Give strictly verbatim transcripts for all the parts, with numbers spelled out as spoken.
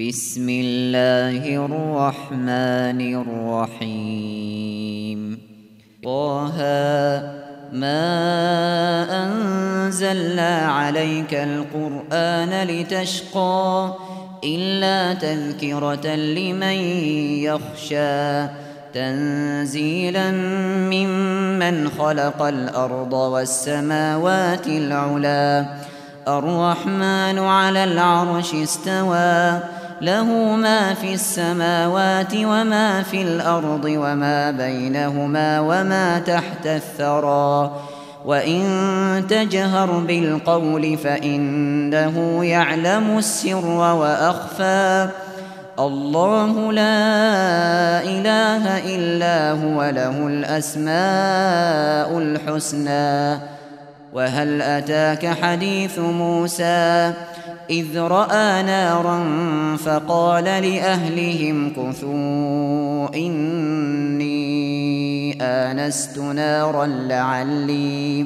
بسم الله الرحمن الرحيم طه ما أنزلنا عليك القرآن لتشقى إلا تذكرة لمن يخشى تنزيلا ممن خلق الأرض والسماوات العلى الرحمن على العرش استوى له ما في السماوات وما في الأرض وما بينهما وما تحت الثرى وإن تجهر بالقول فإنه يعلم السر وأخفى الله لا إله إلا هو له الأسماء الحسنى وهل أتاك حديث موسى إذ رأى نارا فقال لأهلهم كثوا إني آنست نارا لعلي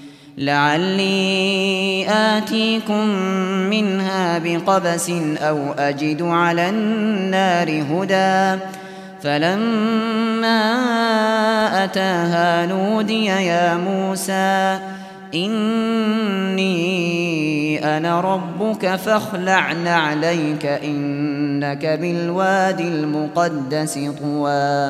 لعلي آتيكم منها بقبس أو أجد على النار هدى فلما أتاها نودي يا موسى إني أنا ربك فاخلع نعليك إنك بالوادي المقدس طوى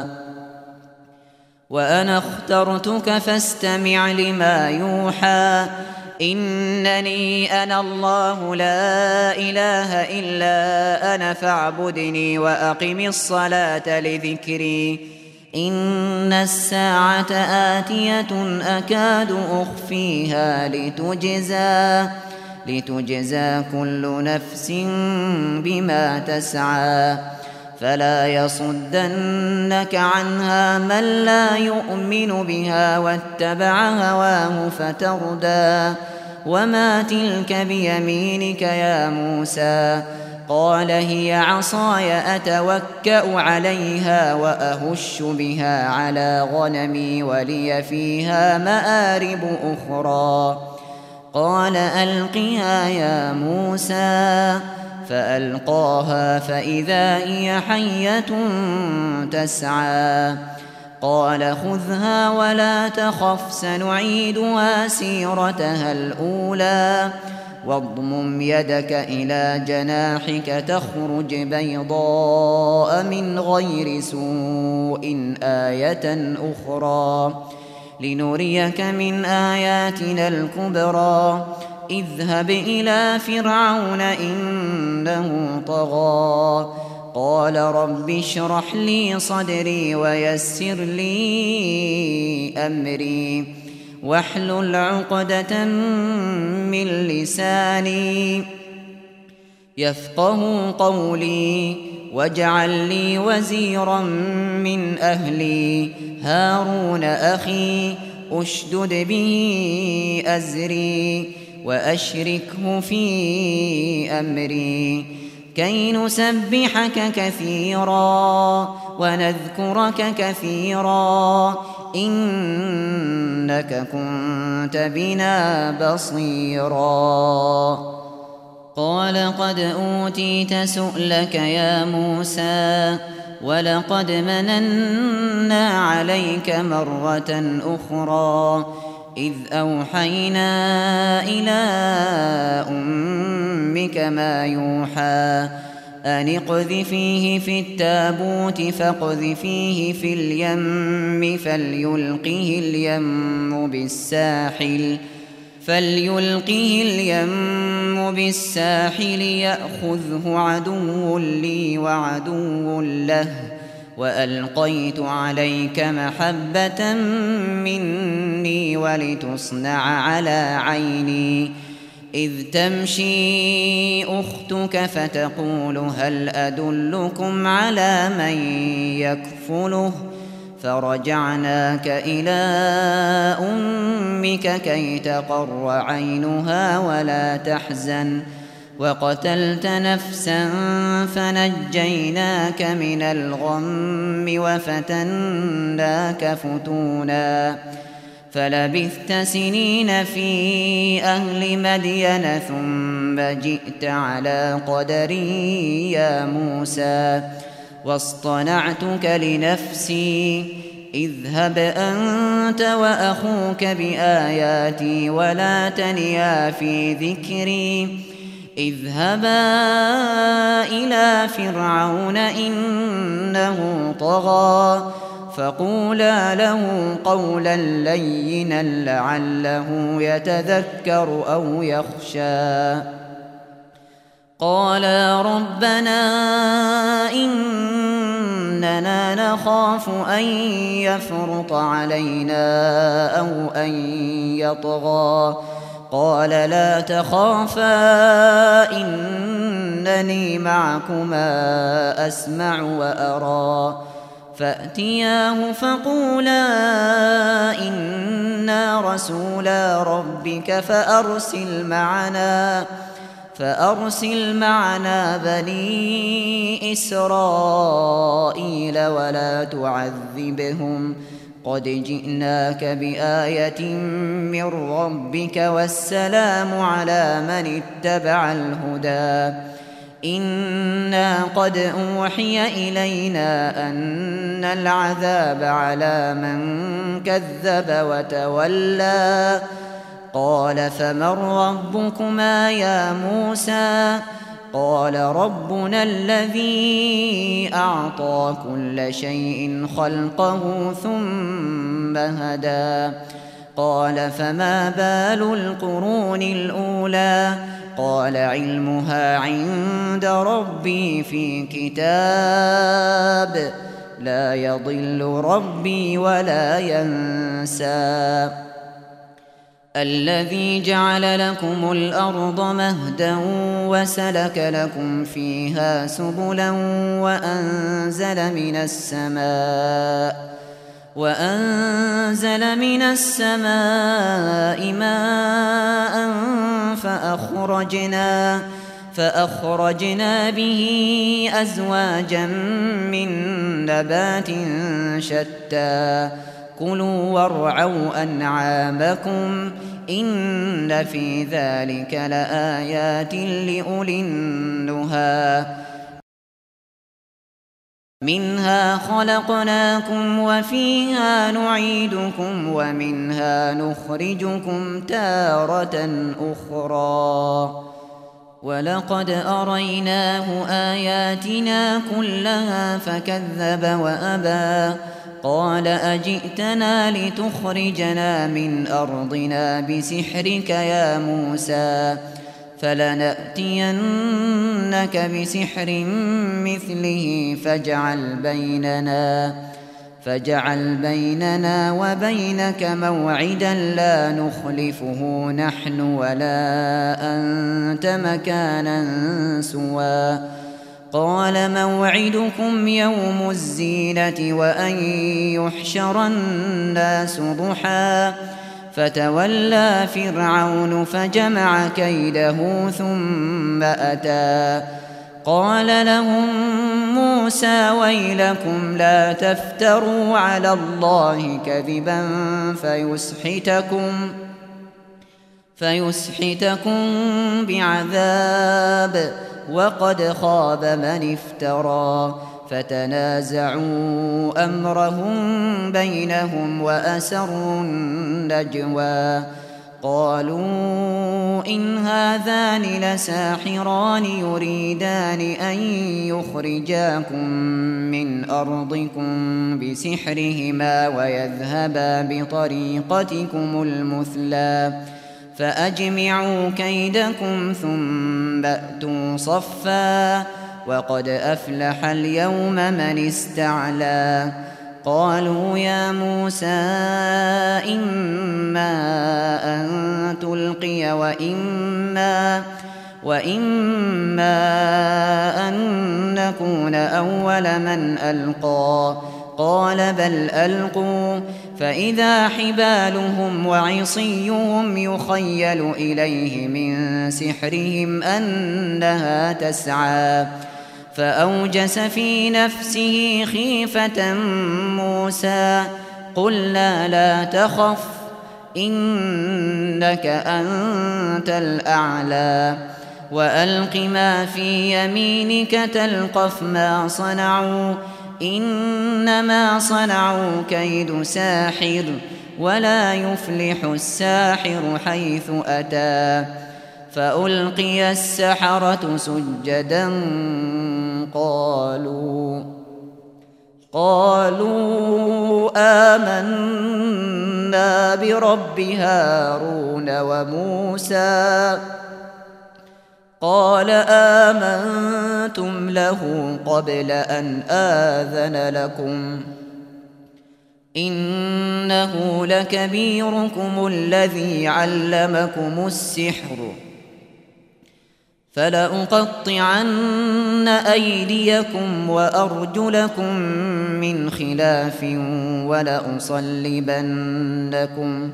وأنا اخترتك فاستمع لما يوحى إنني أنا الله لا إله إلا أنا فاعبدني وأقم الصلاة لذكري إن الساعة آتية أكاد أخفيها لتجزى لتجزى كل نفس بما تسعى فلا يصدنك عنها من لا يؤمن بها واتبع هواه فتردى وما تلك بيمينك يا موسى قال هي عصاي أتوكأ عليها وأهش بها على غنمي ولي فيها مآرب أخرى قال ألقها يا موسى فألقاها فإذا هي حية تسعى قال خذها ولا تخف سنعيدها سيرتها الأولى واضمم يدك إلى جناحك تخرج بيضاء من غير سوء آية أخرى لنريك من آياتنا الكبرى اذهب إلى فرعون إنه طغى قال رب اشرح لي صدري ويسر لي أمري واحلل عقدة من لساني يفقه قولي واجعل لي وزيرا من أهلي هارون أخي أشدد به أزري وأشركه في أمري كي نسبحك كثيرا ونذكرك كثيرا إنك كنت بنا بصيرا قال قد أوتيت سؤلك يا موسى ولقد مننا عليك مرة أخرى إذ أوحينا إلى أمك ما يوحى أن اقذفيه في التابوت فاقذفيه في اليم فليلقه اليم بالساحل فليلقه اليم بالساحل يأخذه عدو لي وعدو له وألقيت عليك محبة مني ولتصنع على عيني إذ تمشي أختك فتقول هل أدلكم على من يكفله فرجعناك إلى أمك كي تقر عينها ولا تحزن وقتلت نفسا فنجيناك من الغم وفتناك فتونا فلبثت سنين في أهل مدين ثم ثم جئت على قدري يا موسى واصطنعتك لنفسي اذهب أنت وأخوك بآياتي ولا تنيا في ذكري اذهبا إلى فرعون إنه طغى فقولا له قولا لينا لعله يتذكر أو يخشى قالا ربنا إننا نخاف أن يفرط علينا أو أن يطغى قال لا تخافا إنني معكما أسمع وأرى فأتياه فقولا إنا رسولا ربك فأرسل معنا فأرسل معنا بني إسرائيل ولا تعذبهم قد جئناك بآية من ربك والسلام على من اتبع الهدى إنا قد أوحي إلينا أن العذاب على من كذب وتولى قال فمن ربكما يا موسى قال ربنا الذي أعطى كل شيء خلقه ثم هدى قال فما بال القرون الأولى قال علمها عند ربي في كتاب لا يضل ربي ولا ينسى الذي جعل لكم الأرض مهدا وسلك لكم فيها سبلا وأنزل من السماء وأنزل من السماء ماء فأخرجنا فأخرجنا به أزواجا من نبات شتى كلوا وارعوا أنعامكم إن في ذلك لآيات لأولي النهى منها خلقناكم وفيها نعيدكم ومنها نخرجكم تارة أخرى ولقد أريناه آياتنا كلها فكذب وأبى قال أجئتنا لتخرجنا من أرضنا بسحرك يا موسى فلنأتينك بسحر مثله فاجعل بيننا فاجعل بيننا وبينك موعدا لا نخلفه نحن ولا أنت مكانا سوى قال موعدكم يوم الزينة وأن يحشر الناس ضحى فتولى فرعون فجمع كيده ثم أتى قال لهم موسى ويلكم لا تفتروا على الله كذبا فيسحتكم فيسحتكم بعذاب وقد خاب من افترى فتنازعوا أمرهم بينهم وأسروا النجوى قالوا إن هذان لساحران يريدان أن يخرجاكم من أرضكم بسحرهما ويذهبا بطريقتكم المثلى فأجمعوا كيدكم ثم أتوا صفا وقد أفلح اليوم من استعلى قالوا يا موسى إما أن تلقي وإما وإما أن نكون أول من ألقى قال بل ألقوا فإذا حبالهم وعصيهم يخيل إليه من سحرهم أنها تسعى فأوجس في نفسه خيفة موسى قلنا لا تخف إنك أنت الأعلى وألق ما في يمينك تلقف ما صنعوا إنما صنعوا كيد ساحر ولا يفلح الساحر حيث أتى فألقي السحرة سجدا قالوا قالوا آمنا برب هارون وموسى قال آمنتم له قبل أن آذن لكم إنه لكبيركم الذي علمكم السحر فلأقطعن أيديكم وأرجلكم من خلاف ولأصلبنكم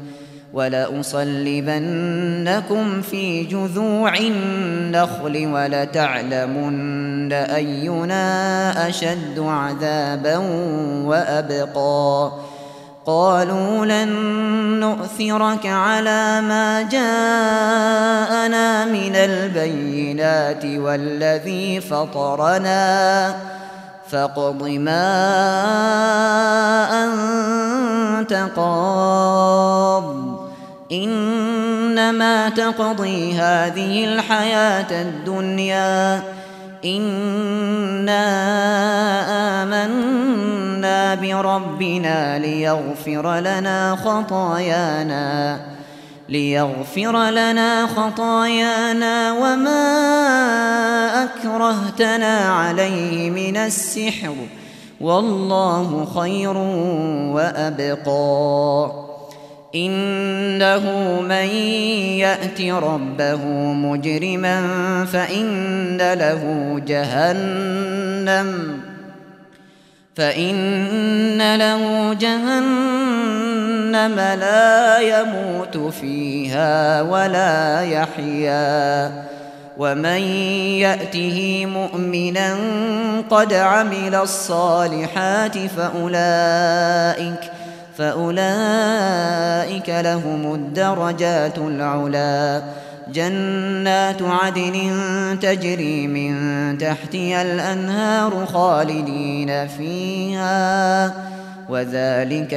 ولأصلبنكم في جذوع النخل ولتعلمن أينا أشد عذابا وأبقى قالوا لن نؤثرك على ما جاءنا من البينات والذي فطرنا فاقض ما أنت قاض إنما تقضي هذه الحياة الدنيا إنا آمنا بربنا ليغفر لنا خطايانا ليغفر لنا خطايانا وما أكرهتنا عليه من السحر والله خير وأبقى إنه من يأت ربه مجرما فإن له جهنم فإن له جهنم لا يموت فيها ولا يحيا ومن يأته مؤمنا قد عمل الصالحات فأولئك فأولئك لهم الدرجات العلا جنات عدن تجري من تحتها الأنهار خالدين فيها وذلك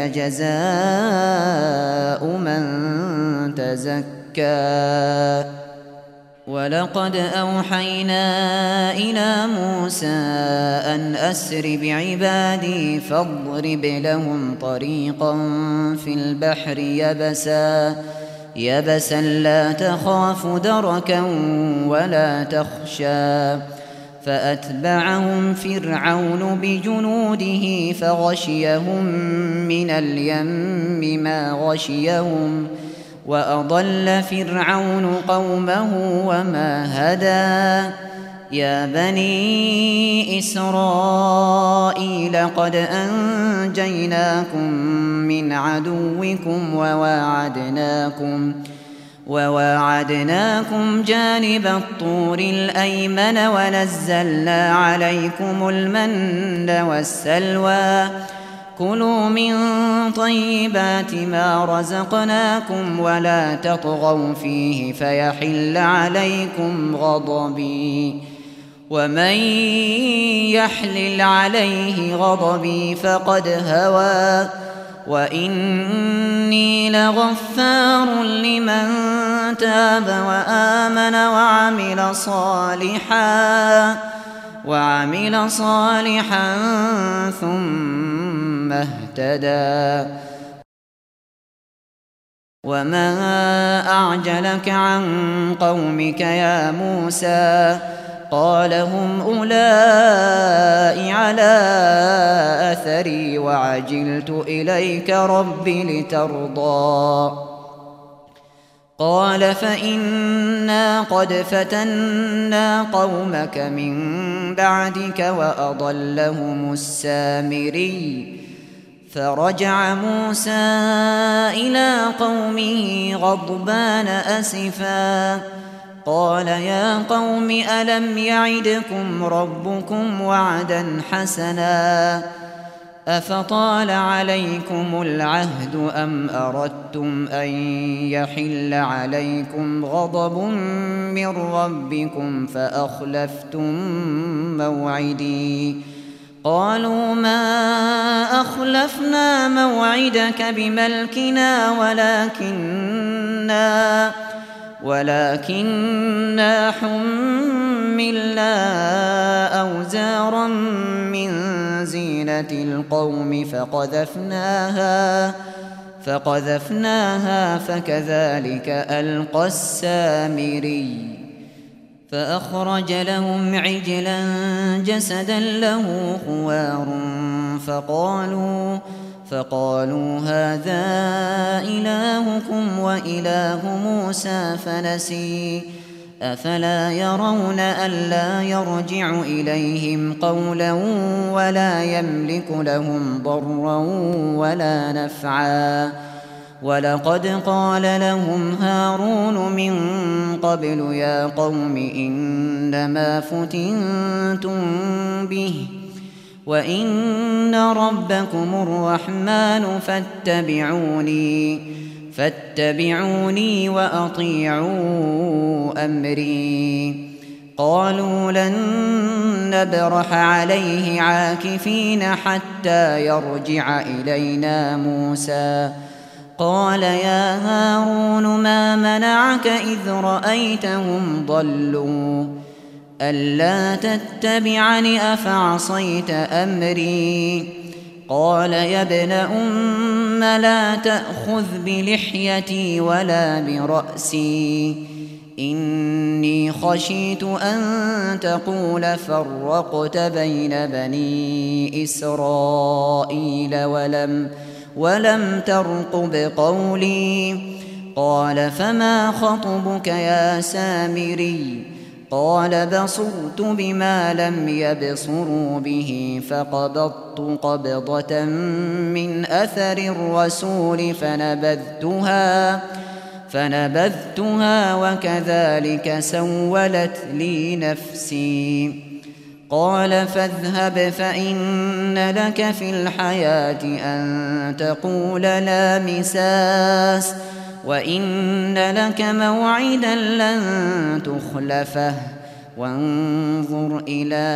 جزاء من تزكى ولقد أوحينا إلى موسى أن أسر بعبادي فاضرب لهم طريقا في البحر يبسا يبسا لا تخاف دركا ولا تخشى فأتبعهم فرعون بجنوده فغشيهم من اليم ما غشيهم وأضل فرعون قومه وما هدى يا بني إسرائيل قد أنجيناكم من عدوكم وواعدناكم وواعدناكم جانب الطور الأيمن ونزلنا عليكم المن والسلوى كلوا من طيبات ما رزقناكم ولا تطغوا فيه فيحل عليكم غضبي ومن يحلل عليه غضبي فقد هوى وإني لغفار لمن تاب وآمن وعمل صالحا وعمل صالحا ثم اهتدى وما أعجلك عن قومك يا موسى قال هم أولئك على أثري وعجلت إليك رب لترضى قال فإنا قد فتنا قومك من بعدك وأضلهم السامري فرجع موسى إلى قومه غضبان أسفا قال يا قوم ألم يعدكم ربكم وعدا حسنا أفطال عليكم العهد أم أردتم أن يحل عليكم غضب من ربكم فأخلفتم موعدي قالوا ما أخلفنا موعدك بملكنا ولكننا ولكننا حملنا أوزارا من زينة القوم فقذفناها فقذفناها فكذلك ألقى السامري فأخرج لهم عجلا جسدا له خوار فقالوا فقالوا هذا إلهكم وإله موسى فنسي أفلا يرون ألا يرجع إليهم قولا ولا يملك لهم ضرا ولا نفعا ولقد قال لهم هارون من قبل يا قوم إنما فتنتم به وإن ربكم الرحمن فاتبعوني فاتبعوني وأطيعوا أمري قالوا لن نبرح عليه عاكفين حتى يرجع إلينا موسى قال يا هارون ما منعك إذ رأيتهم ضلوا ألا تتبعني أفعصيت أمري قال يا ابن أم لا تأخذ بلحيتي ولا برأسي إني خشيت أن تقول فرقت بين بني إسرائيل ولم ولم ترقب قولي قال فما خطبك يا سامري قال بصرت بما لم يبصروا به فقبضت قبضة من أثر الرسول فنبذتها فنبذتها وكذلك سولت لي نفسي قال فاذهب فإن لك في الحياة أن تقول لا مساس وإن لك موعدا لن تخلفه وانظر إلى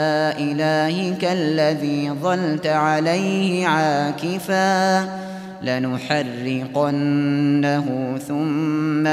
إلهك الذي ظلت عليه عاكفا لنحرقنه ثم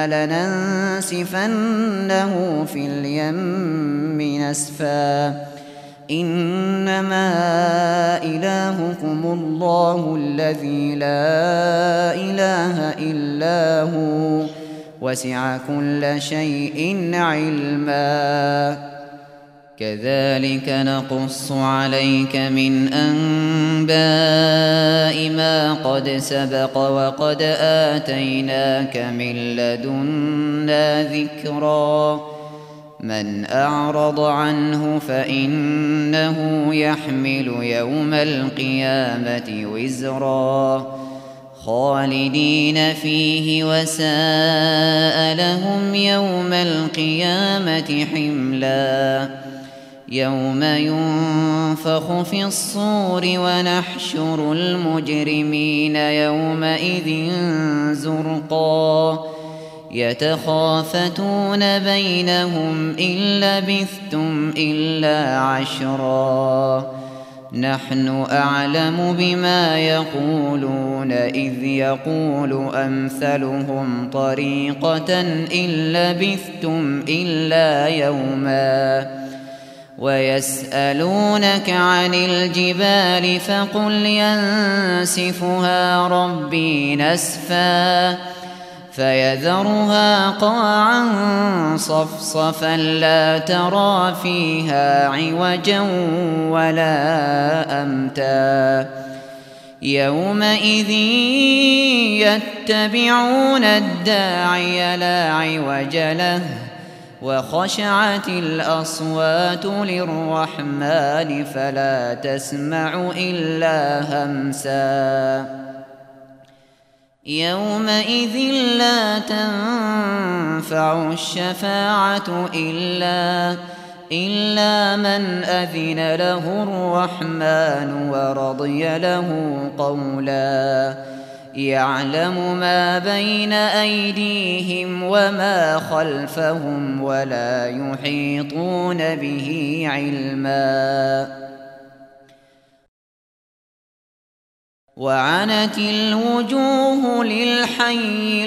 لننسفنه في اليم نسفا إنما إلهكم الله الذي لا إله إلا هو وسع كل شيء علما كذلك نقص عليك من أنباء ما قد سبق وقد آتيناك من لدنا ذكرا من أعرض عنه فإنه يحمل يوم القيامة وزرا خالدين فيه وساء لهم يوم القيامة حملا يوم ينفخ في الصور ونحشر المجرمين يومئذ زرقا يتخافتون بينهم إن لبثتم إلا عشرا نحن أعلم بما يقولون إذ يقول أمثلهم طريقة إن لبثتم إلا يوما ويسألونك عن الجبال فقل ينسفها ربي نسفا فيذرها قاعا صفصفا لا ترى فيها عوجا ولا أمتا يومئذ يتبعون الداعي لا عوج له وخشعت الأصوات للرحمن فلا تسمع إلا همسا يومئذ لا تنفع الشفاعة إلا إلا من أذن له الرحمن ورضي له قولا يعلم ما بين أيديهم وما خلفهم ولا يحيطون به علما وعنت الوجوه للحي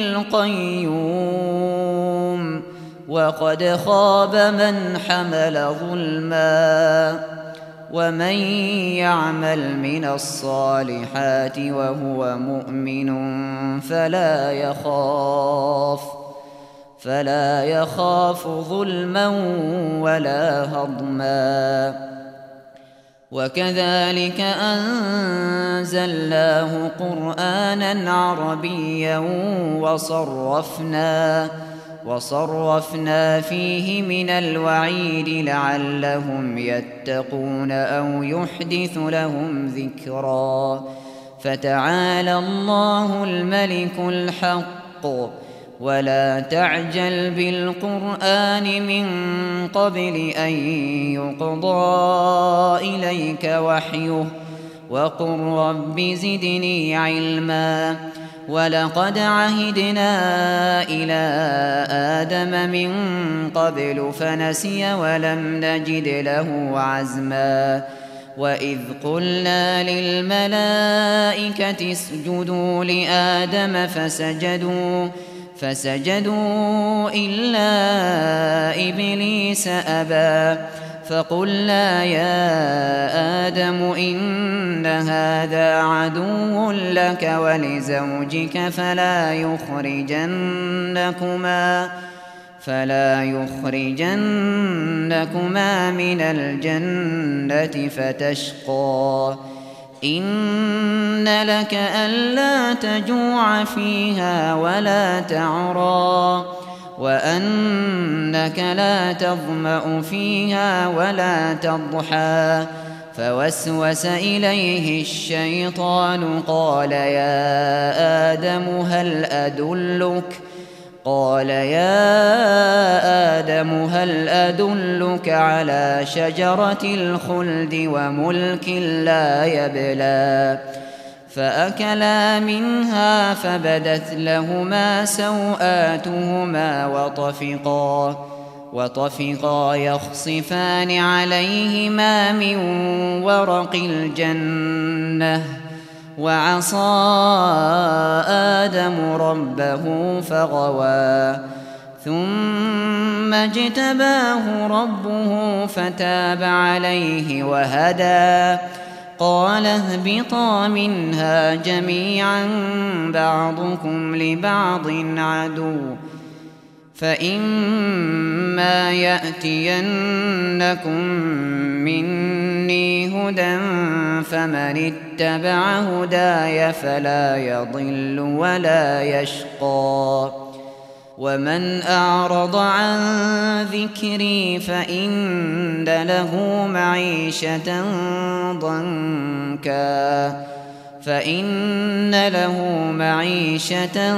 القيوم وقد خاب من حمل ظلما ومن يعمل من الصالحات وهو مؤمن فلا يخاف فلا يخاف ظلما ولا هضما وكذلك أنزلناه قرآنا عربيا وصرفنا وصرفنا فيه من الوعيد لعلهم يتقون أو يحدث لهم ذكرا فتعالى الله الملك الحق ولا تعجل بالقرآن من قبل أن يقضى إليك وحيه وقل رب زدني علما ولقد عهدنا إلى آدم من قبل فنسي ولم نجد له عزما وإذ قلنا للملائكة اسجدوا لآدم فسجدوا فسجدوا إلا إبليس أبى فقلنا يا آدم إن هذا عدو لك ولزوجك فلا يخرجنكما فلا يخرجنكما من الجنة فتشقى إن لك ألا تجوع فيها ولا تعرى وأنك لا تظمأ فيها ولا تضحى فوسوس إليه الشيطان قال يا آدم هل أدلك قال يا آدم هل أدلك على شجرة الخلد وملك لا يبلى فأكلا منها فبدت لهما سوآتهما وطفقا وطفقا يخصفان عليهما من ورق الجنة وعصى آدم ربه فغوى ثم اجتباه ربه فتاب عليه وهدى قال اهبطا منها جميعا بعضكم لبعض عدو فإما يأتينكم مني هدى فمن اتبع هداي فلا يضل ولا يشقى ومن أعرض عن ذكري فإن له معيشة ضنكا فإن له معيشة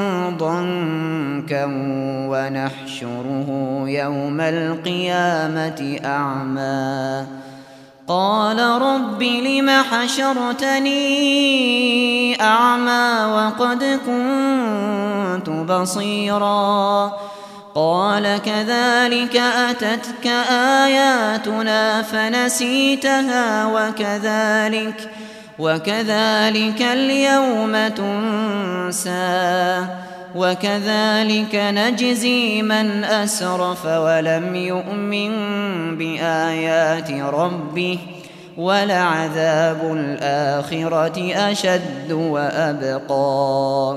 ضنكا ونحشره يوم القيامة أعمى قال رب لم حشرتني أعمى وقد كنت بصيرا قال كذلك أتتك آياتنا فنسيتها وكذلك وكذلك اليوم تنسى وكذلك نجزي من أسرف ولم يؤمن بآيات ربه ولعذاب الآخرة أشد وأبقى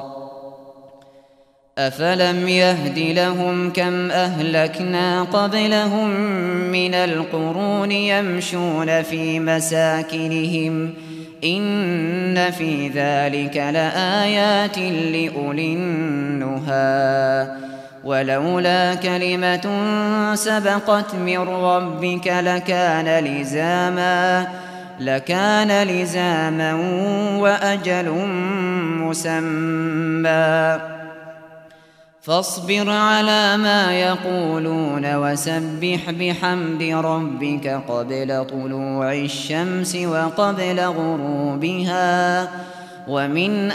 أفلم يهد لهم كم أهلكنا قبلهم من القرون يمشون في مساكنهم إن في ذلك لآيات لأولي النهى ولولا كلمة سبقت من ربك لكان لزاما لكان لزاما وأجل مسمى فاصبر على ما يقولون وسبح بحمد ربك قبل طلوع الشمس وقبل غروبها ومن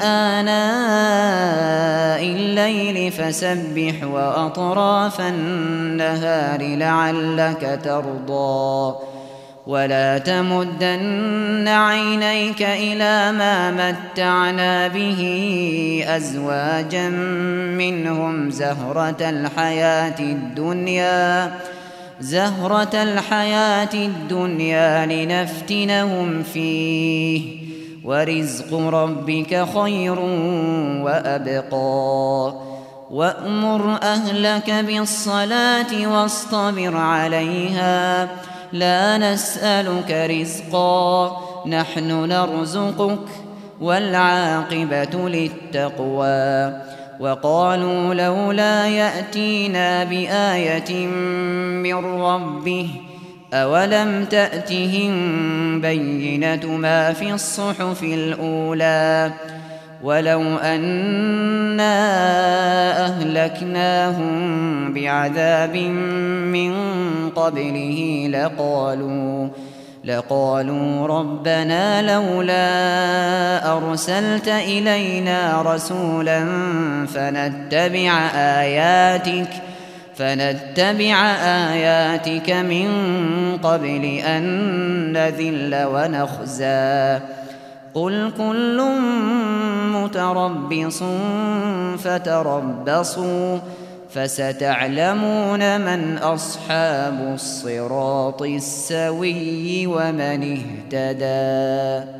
آناء الليل فسبح وأطراف النهار لعلك ترضى ولا تمدن عينيك إلى ما متعنا به أزواجا منهم زهرة الحياة الدنيا زهرة الحياة الدنيا لنفتنهم فيه ورزق ربك خير وأبقى وأمر أهلك بالصلاة واصطبر عليها لا نسألك رزقا نحن نرزقك والعاقبة للتقوى وقالوا لولا يأتينا بآية من ربه أولم تأتهم بينة ما في الصحف الأولى ولو أنا أهلكناهم بعذاب من قبله لقالوا لقالوا ربنا لولا أرسلت إلينا رسولا فنتبع آياتك فنتبع آياتك من قبل أن نذل ونخزى قل كل متربص فتربصوا فستعلمون من أصحاب الصراط السوي ومن اهتدى.